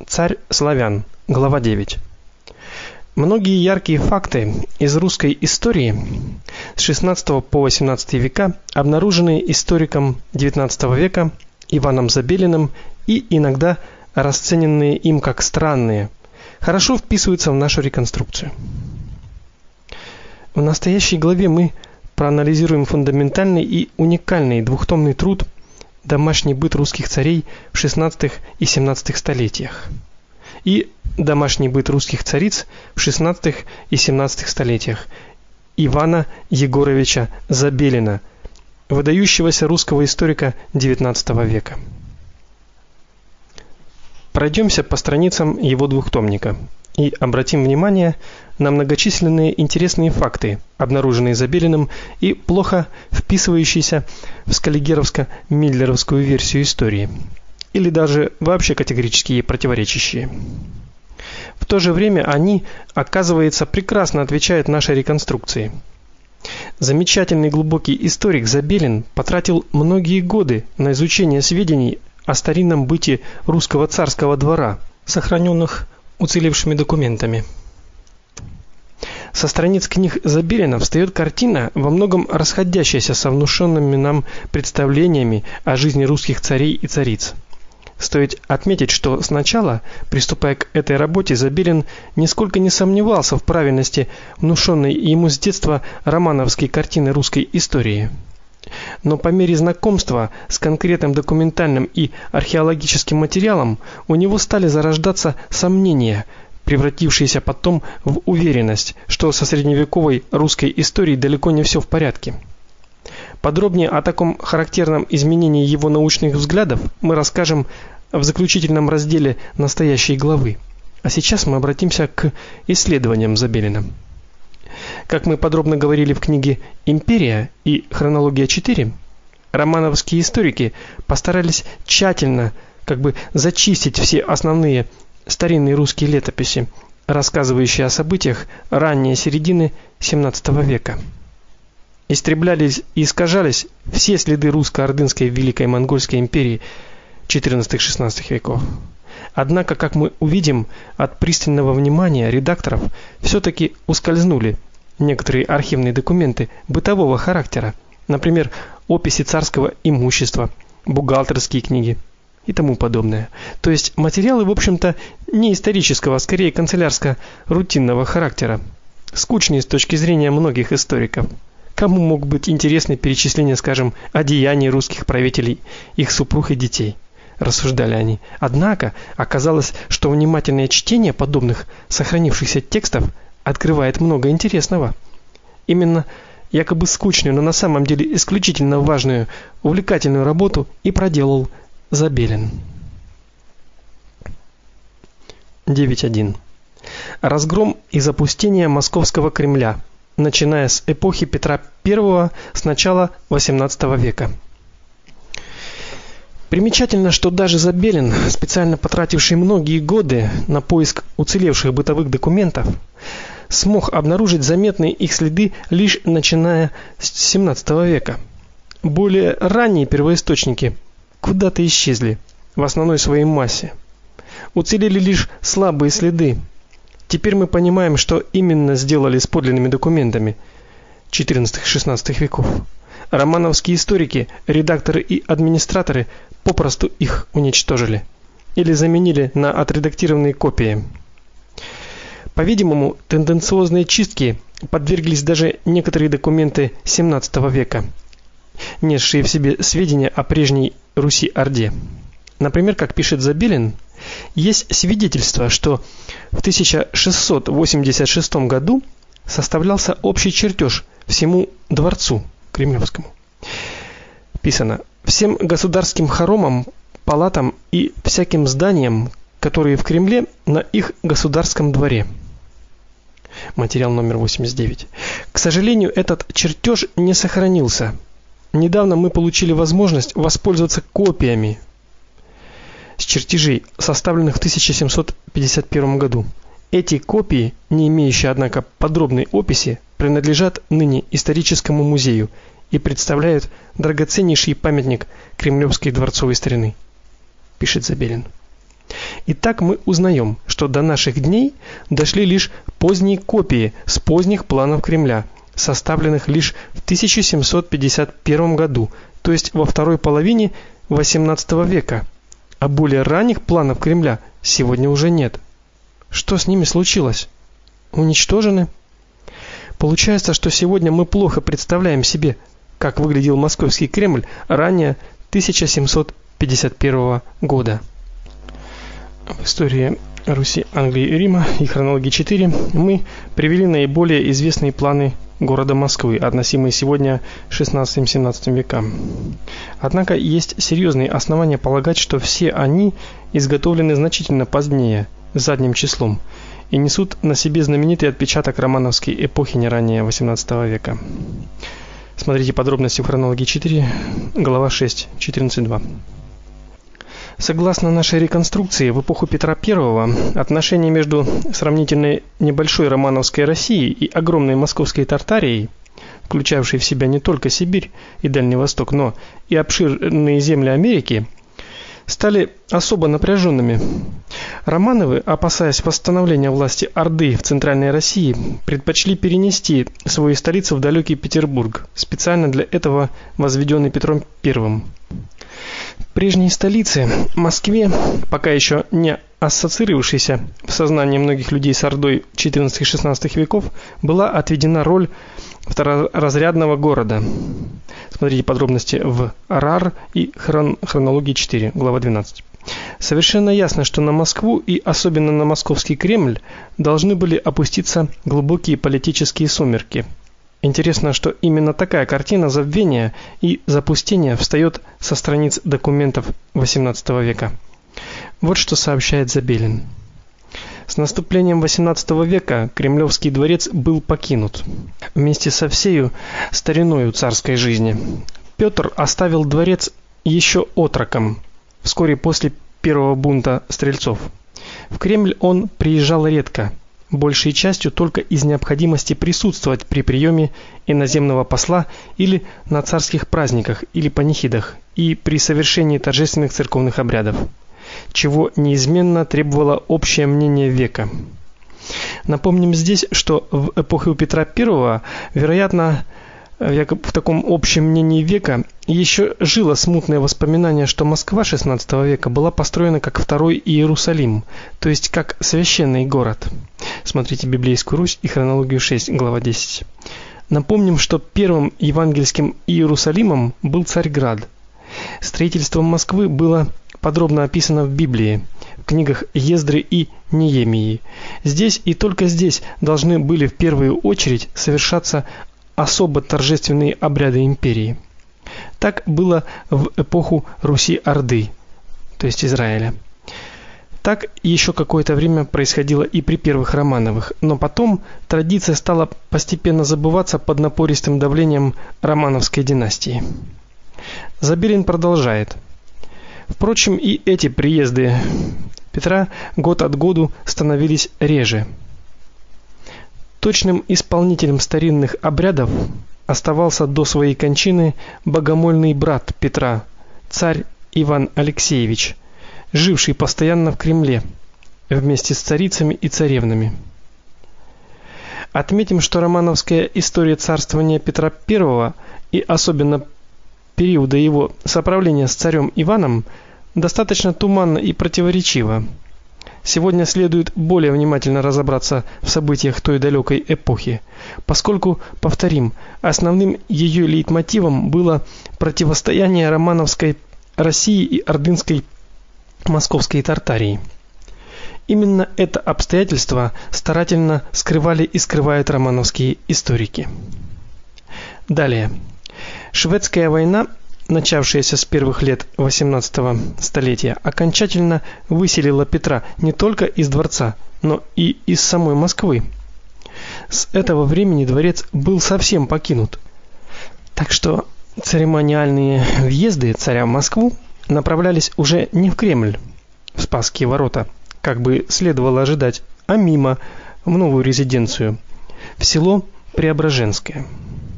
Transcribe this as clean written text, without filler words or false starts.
Царь славян. Глава 9. Многие яркие факты из русской истории с XVI по XVIII века обнаружены историком XIX века Иваном Забелиным и иногда расцененные им как странные, хорошо вписываются в нашу реконструкцию. В настоящей главе мы проанализируем фундаментальный и уникальный двухтомный труд «Домашний быт русских царей в XVI и XVII столетиях» и «Домашний быт русских цариц в XVI и XVII столетиях» Ивана Егоровича Забелина, выдающегося русского историка XIX века. Пройдемся по страницам его двухтомника и обратим внимание на многочисленные интересные факты, обнаруженные Забелиным и плохо вписывающиеся в скаллигеровско-миллеровскую версию истории, или даже вообще категорически ей противоречащие. В то же время они, оказывается, прекрасно отвечают нашей реконструкции. Замечательный глубокий историк Забелин потратил многие годы на изучение сведений о старинном быте русского царского двора, сохраненных уцелевшими документами. Со страниц книг Забелина встает картина, во многом расходящаяся со внушенными нам представлениями о жизни русских царей и цариц. Стоит отметить, что сначала, приступая к этой работе, Забелин нисколько не сомневался в правильности внушенной ему с детства романовской картины русской истории. Но по мере знакомства с конкретным документальным и археологическим материалом у него стали зарождаться сомнения, превратившиеся потом в уверенность, что со средневековой русской историей далеко не все в порядке. Подробнее о таком характерном изменении его научных взглядов мы расскажем в заключительном разделе настоящей главы. А сейчас мы обратимся к исследованиям Забелина. Как мы подробно говорили в книге «Империя» и «Хронология 4», романовские историки постарались тщательно зачистить все основные старинные русские летописи, рассказывающие о событиях ранней середины XVII века. Истреблялись и искажались все следы русско-ордынской Великой Монгольской империи XIV-XVI веков. Однако, как мы увидим, от пристального внимания редакторов все-таки ускользнули некоторые архивные документы бытового характера, например, описи царского имущества, бухгалтерские книги и тому подобное. То есть материалы, в общем-то, не исторического, а скорее канцелярско-рутинного характера, скучные с точки зрения многих историков. Кому мог быть интересны перечисления, скажем, о деяниях русских правителей, их супруг и детей, рассуждали они. Однако оказалось, что внимательное чтение подобных сохранившихся текстов открывает много интересного. Именно якобы скучную, но на самом деле исключительно важную, увлекательную работу и проделал Забелин. 9.1. Разгром и запустение Московского Кремля, начиная с эпохи Петра I с начала XVIII века. Примечательно, что даже Забелин, специально потративший многие годы на поиск уцелевших бытовых документов, смог обнаружить заметные их следы лишь начиная с XVII века. Более ранние первоисточники куда-то исчезли в основной своей массе. Уцелели лишь слабые следы. Теперь мы понимаем, что именно сделали с подлинными документами XIV-XVI веков. Романовские историки, редакторы и администраторы попросту их уничтожили или заменили на отредактированные копии. По-видимому, тенденциозной чистке подверглись даже некоторые документы XVII века, несшие в себе сведения о прежней Руси-Орде. Например, как пишет Забелин, есть свидетельство, что в 1686 году составлялся общий чертеж всему дворцу кремлевскому. Писано: всем государским хоромам, палатам и всяким зданиям, которые в Кремле, на их государском дворе. Материал номер 89. К сожалению, этот чертеж не сохранился. Недавно мы получили возможность воспользоваться копиями с чертежей, составленных в 1751 году. Эти копии, не имеющие, однако, подробной описи, принадлежат ныне историческому музею и представляют драгоценнейший памятник кремлевской дворцовой старины, пишет Забелин. И так мы узнаем, что до наших дней дошли лишь поздние копии с поздних планов Кремля, составленных лишь в 1751 году, то есть во второй половине XVIII века. А более ранних планов Кремля сегодня уже нет. Что с ними случилось? Уничтожены? Получается, что сегодня мы плохо представляем себе, как выглядел Московский Кремль ранее 1751 года. В истории Руси, Англии и Рима и хронологии 4 мы привели наиболее известные планы города Москвы, относимые сегодня к XVI-XVII векам. Однако есть серьезные основания полагать, что все они изготовлены значительно позднее, задним числом, и несут на себе знаменитый отпечаток романовской эпохи не ранее XVIII века. Смотрите подробности в хронологии 4, глава 6, 14.2. Согласно нашей реконструкции, в эпоху Петра I отношения между сравнительно небольшой романовской Россией и огромной московской Тартарией, включавшей в себя не только Сибирь и Дальний Восток, но и обширные земли Америки, стали особо напряженными. Романовы, опасаясь восстановления власти Орды в Центральной России, предпочли перенести свою столицу в далекий Петербург, специально для этого возведенный Петром I. Прежней столице, Москве, пока еще не ассоциировавшейся в сознании многих людей с Ордой XIV-XVI веков, была отведена роль второразрядного города. Смотрите подробности в РАР и хронологии 4, глава 12. Совершенно ясно, что на Москву и особенно на Московский Кремль должны были опуститься глубокие политические сумерки. Интересно, что именно такая картина забвения и запустения встает со страниц документов XVIII века. Вот что сообщает Забелин. С наступлением XVIII века Кремлевский дворец был покинут вместе со всею стариною царской жизни. Петр оставил дворец еще отроком, вскоре после первого бунта стрельцов. В Кремль он приезжал редко, большей частью только из необходимости присутствовать при приеме иноземного посла или на царских праздниках или панихидах и при совершении торжественных церковных обрядов, чего неизменно требовало общее мнение века. Напомним здесь, что в эпоху Петра I, вероятно, в таком общем мнении века еще жило смутное воспоминание, что Москва XVI века была построена как второй Иерусалим, то есть как священный город. Смотрите Библейскую Русь и хронологию 6, глава 10. Напомним, что первым евангельским Иерусалимом был Царьград. Строительство Москвы было подробно описано в Библии, в книгах Ездры и Неемии. Здесь и только здесь должны были в первую очередь совершаться особо торжественные обряды империи. Так было в эпоху Руси-Орды, то есть Израиля. Так еще какое-то время происходило и при первых Романовых, но потом традиция стала постепенно забываться под напористым давлением Романовской династии. Забелин продолжает. Впрочем, и эти приезды Петра год от году становились реже. Точным исполнителем старинных обрядов оставался до своей кончины богомольный брат Петра, царь Иван Алексеевич, живший постоянно в Кремле вместе с царицами и царевнами. Отметим, что романовская история царствования Петра I и особенно периода его соправления с царем Иваном достаточно туманна и противоречива. Сегодня следует более внимательно разобраться в событиях той далекой эпохи, поскольку, повторим, основным ее лейтмотивом было противостояние романовской России и ордынской московской Тартарии. Именно это обстоятельство старательно скрывали и скрывают романовские историки. Далее. Шведская война, начавшаяся с первых лет XVIII столетия, окончательно выселила Петра не только из дворца, но и из самой Москвы. С этого времени дворец был совсем покинут. Так что церемониальные въезды царя в Москву направлялись уже не в Кремль, в Спасские ворота, как бы следовало ожидать, а мимо, в новую резиденцию, в село Преображенское.